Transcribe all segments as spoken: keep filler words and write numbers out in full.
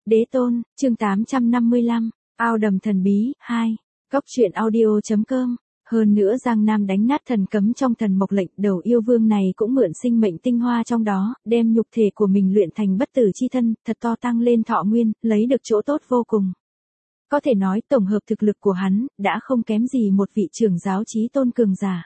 Đế tôn, chương tám trăm năm mươi lăm, ao đầm thần bí, hai, Cóc truyện audio.com. Hơn nữa Giang Nam đánh nát thần cấm trong thần mộc lệnh, đầu yêu vương này cũng mượn sinh mệnh tinh hoa trong đó, đem nhục thể của mình luyện thành bất tử chi thân, thật to tăng lên thọ nguyên, lấy được chỗ tốt vô cùng. Có thể nói tổng hợp thực lực của hắn, đã không kém gì một vị trưởng giáo chí tôn cường giả.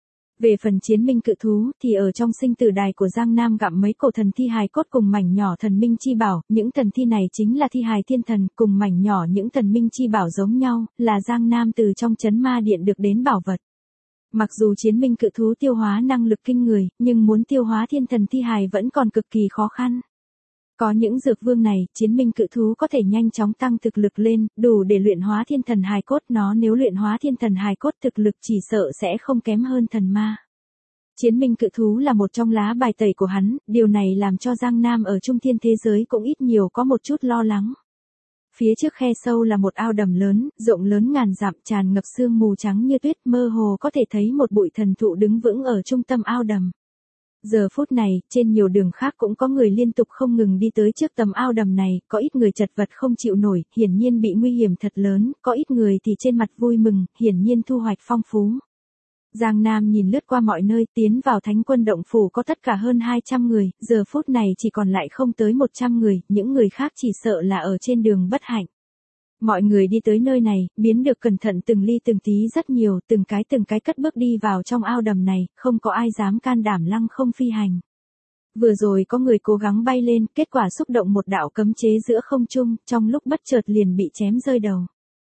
Về phần chiến minh cự thú thì ở trong sinh tử đài của Giang Nam gặm mấy cổ thần thi hài cốt cùng mảnh nhỏ thần minh chi bảo, những thần thi này chính là thi hài thiên thần, cùng mảnh nhỏ những thần minh chi bảo giống nhau, là Giang Nam từ trong trấn ma điện được đến bảo vật. Mặc dù chiến minh cự thú tiêu hóa năng lực kinh người, nhưng muốn tiêu hóa thiên thần thi hài vẫn còn cực kỳ khó khăn. Có những dược vương này, chiến minh cự thú có thể nhanh chóng tăng thực lực lên, đủ để luyện hóa thiên thần hài cốt. Nó nếu luyện hóa thiên thần hài cốt thực lực chỉ sợ sẽ không kém hơn thần ma. Chiến minh cự thú là một trong lá bài tẩy của hắn, điều này làm cho Giang Nam ở trung thiên thế giới cũng ít nhiều có một chút lo lắng. Phía trước khe sâu là một ao đầm lớn, rộng lớn ngàn dặm, tràn ngập sương mù trắng như tuyết, mơ hồ có thể thấy một bụi thần thụ đứng vững ở trung tâm ao đầm. Giờ phút này, trên nhiều đường khác cũng có người liên tục không ngừng đi tới trước tầm ao đầm này, có ít người chật vật không chịu nổi, hiển nhiên bị nguy hiểm thật lớn, có ít người thì trên mặt vui mừng, hiển nhiên thu hoạch phong phú. Giang Nam nhìn lướt qua mọi nơi, tiến vào Thánh Quân Động Phủ có tất cả hơn hai trăm người, giờ phút này chỉ còn lại không tới một trăm người, những người khác chỉ sợ là ở trên đường bất hạnh. Mọi người đi tới nơi này, biến được cẩn thận từng ly từng tí rất nhiều, từng cái từng cái cất bước đi vào trong ao đầm này, không có ai dám can đảm lăng không phi hành. Vừa rồi có người cố gắng bay lên, kết quả xúc động một đạo cấm chế giữa không trung, trong lúc bất chợt liền bị chém rơi đầu.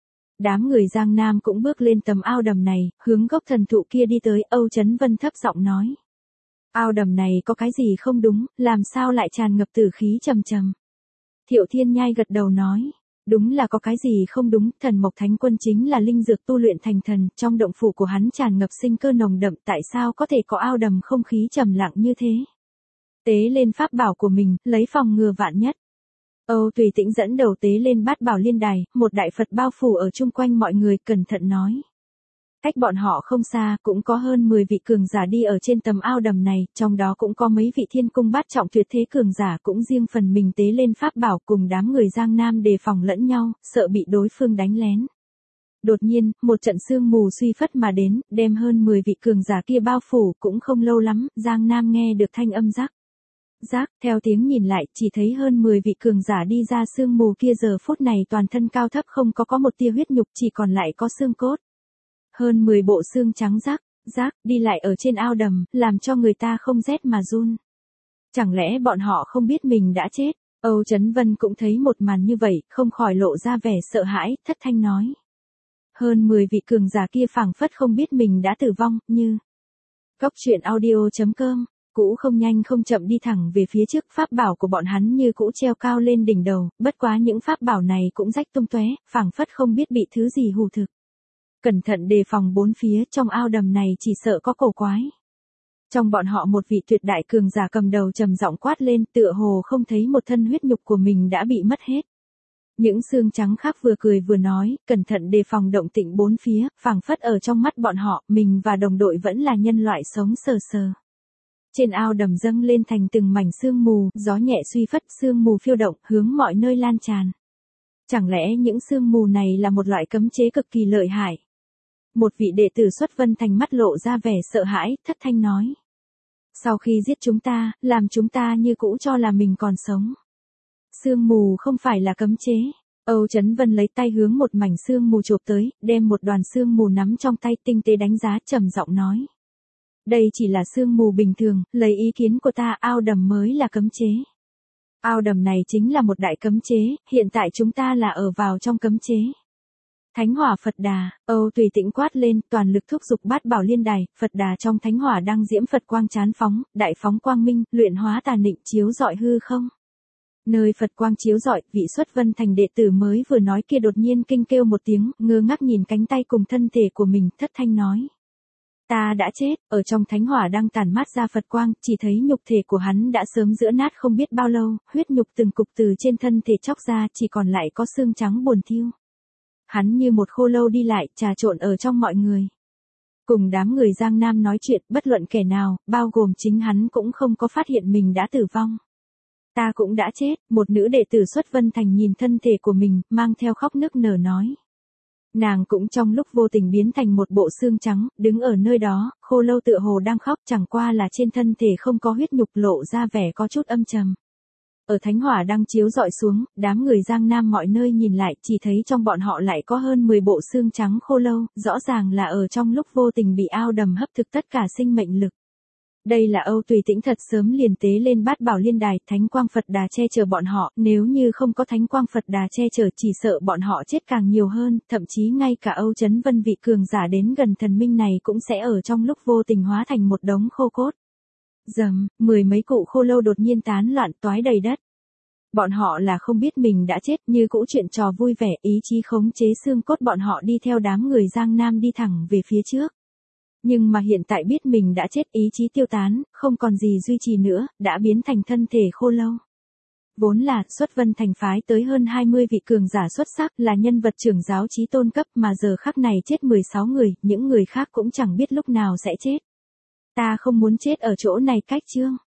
Đám người Giang Nam cũng bước lên tầm ao đầm này, hướng gốc thần thụ kia đi tới. Âu Chấn Vân thấp giọng nói. Ao đầm này có cái gì không đúng, làm sao lại tràn ngập tử khí trầm trầm. Thiệu Thiên Nhai gật đầu nói. Đúng là có cái gì không đúng, thần mộc thánh quân chính là linh dược tu luyện thành thần, trong động phủ của hắn tràn ngập sinh cơ nồng đậm, tại sao có thể có ao đầm không khí trầm lặng như thế. Tế lên pháp bảo của mình, lấy phòng ngừa vạn nhất. Âu Tùy Tĩnh dẫn đầu tế lên bát bảo liên đài, một đại Phật bao phủ ở chung quanh mọi người, cẩn thận nói. Cách bọn họ không xa, cũng có hơn mười vị cường giả đi ở trên tầm ao đầm này, trong đó cũng có mấy vị thiên cung bát trọng tuyệt thế cường giả cũng riêng phần mình tế lên pháp bảo, cùng đám người Giang Nam đề phòng lẫn nhau, sợ bị đối phương đánh lén. Đột nhiên, một trận sương mù suy phất mà đến, đem hơn mười vị cường giả kia bao phủ, cũng không lâu lắm, Giang Nam nghe được thanh âm rắc. Rác, theo tiếng nhìn lại, chỉ thấy hơn mười vị cường giả đi ra sương mù kia, giờ phút này toàn thân cao thấp không có có một tia huyết nhục, chỉ còn lại có xương cốt. Hơn mười bộ xương trắng rác, rác, đi lại ở trên ao đầm, làm cho người ta không rét mà run. Chẳng lẽ bọn họ không biết mình đã chết? Âu Chấn Vân cũng thấy một màn như vậy, không khỏi lộ ra vẻ sợ hãi, thất thanh nói. Hơn mười vị cường giả kia phảng phất không biết mình đã tử vong, như. Cóc truyện audio.com. Cũ không nhanh không chậm đi thẳng về phía trước, pháp bảo của bọn hắn như cũ treo cao lên đỉnh đầu, bất quá những pháp bảo này cũng rách tung tóe, phảng phất không biết bị thứ gì hù thực. Cẩn thận đề phòng bốn phía, trong ao đầm này chỉ sợ có cổ quái. Trong bọn họ một vị tuyệt đại cường giả cầm đầu trầm giọng quát lên, tựa hồ không thấy một thân huyết nhục của mình đã bị mất hết. Những xương trắng khác vừa cười vừa nói, cẩn thận đề phòng động tĩnh bốn phía, phảng phất ở trong mắt bọn họ, mình và đồng đội vẫn là nhân loại sống sờ sờ. Trên ao đầm dâng lên thành từng mảnh sương mù, gió nhẹ suy phất, sương mù phiêu động, hướng mọi nơi lan tràn. Chẳng lẽ những sương mù này là một loại cấm chế cực kỳ lợi hại? Một vị đệ tử Xuất Vân Thành mắt lộ ra vẻ sợ hãi, thất thanh nói. Sau khi giết chúng ta, làm chúng ta như cũ cho là mình còn sống. Sương mù không phải là cấm chế. Âu Chấn Vân lấy tay hướng một mảnh sương mù chộp tới, đem một đoàn sương mù nắm trong tay, tinh tế đánh giá, trầm giọng nói. Đây chỉ là sương mù bình thường, lấy ý kiến của ta, ao đầm mới là cấm chế. Ao đầm này chính là một đại cấm chế, hiện tại chúng ta là ở vào trong cấm chế. Thánh hỏa Phật Đà, Âu Tùy Tĩnh quát lên, toàn lực thúc giục bát bảo liên đài, Phật Đà trong thánh hỏa đang diễm Phật quang chán phóng, đại phóng quang minh, luyện hóa tà nịnh, chiếu rọi hư không. Nơi Phật quang chiếu rọi, vị Xuất Vân Thành đệ tử mới vừa nói kia đột nhiên kinh kêu một tiếng, ngơ ngác nhìn cánh tay cùng thân thể của mình, thất thanh nói. Ta đã chết, ở trong thánh hỏa đang tản mát ra Phật quang, chỉ thấy nhục thể của hắn đã sớm giữa nát không biết bao lâu, huyết nhục từng cục từ trên thân thể chóc ra, chỉ còn lại có xương trắng buồn thiêu. Hắn như một khô lâu đi lại, trà trộn ở trong mọi người. Cùng đám người Giang Nam nói chuyện, bất luận kẻ nào, bao gồm chính hắn cũng không có phát hiện mình đã tử vong. Ta cũng đã chết, một nữ đệ tử Xuất Vân Thành nhìn thân thể của mình, mang theo khóc nức nở nói. Nàng cũng trong lúc vô tình biến thành một bộ xương trắng, đứng ở nơi đó, Khô Lâu tựa hồ đang khóc, chẳng qua là trên thân thể không có huyết nhục, lộ ra vẻ có chút âm trầm. Ở thánh hỏa đang chiếu rọi xuống, đám người Giang Nam mọi nơi nhìn lại, chỉ thấy trong bọn họ lại có hơn mười bộ xương trắng khô lâu, rõ ràng là ở trong lúc vô tình bị ao đầm hấp thực tất cả sinh mệnh lực. Đây là Âu Tùy Tĩnh thật sớm liền tế lên Bát Bảo Liên Đài, Thánh Quang Phật Đà che chở bọn họ, nếu như không có Thánh Quang Phật Đà che chở chỉ sợ bọn họ chết càng nhiều hơn, thậm chí ngay cả Âu Chấn Vân vị cường giả đến gần thần minh này cũng sẽ ở trong lúc vô tình hóa thành một đống khô cốt. Dầm, mười mấy cụ khô lâu đột nhiên tán loạn toái đầy đất. Bọn họ là không biết mình đã chết, như cũ chuyện trò vui vẻ, ý chí khống chế xương cốt bọn họ đi theo đám người Giang Nam đi thẳng về phía trước. Nhưng mà hiện tại biết mình đã chết, ý chí tiêu tán, không còn gì duy trì nữa, đã biến thành thân thể khô lâu. Vốn là Xuất Vân Thành phái tới hơn hai mươi vị cường giả xuất sắc, là nhân vật trưởng giáo chí tôn cấp, mà giờ khắc này chết mười sáu người, những người khác cũng chẳng biết lúc nào sẽ chết. Ta không muốn chết ở chỗ này cách chương.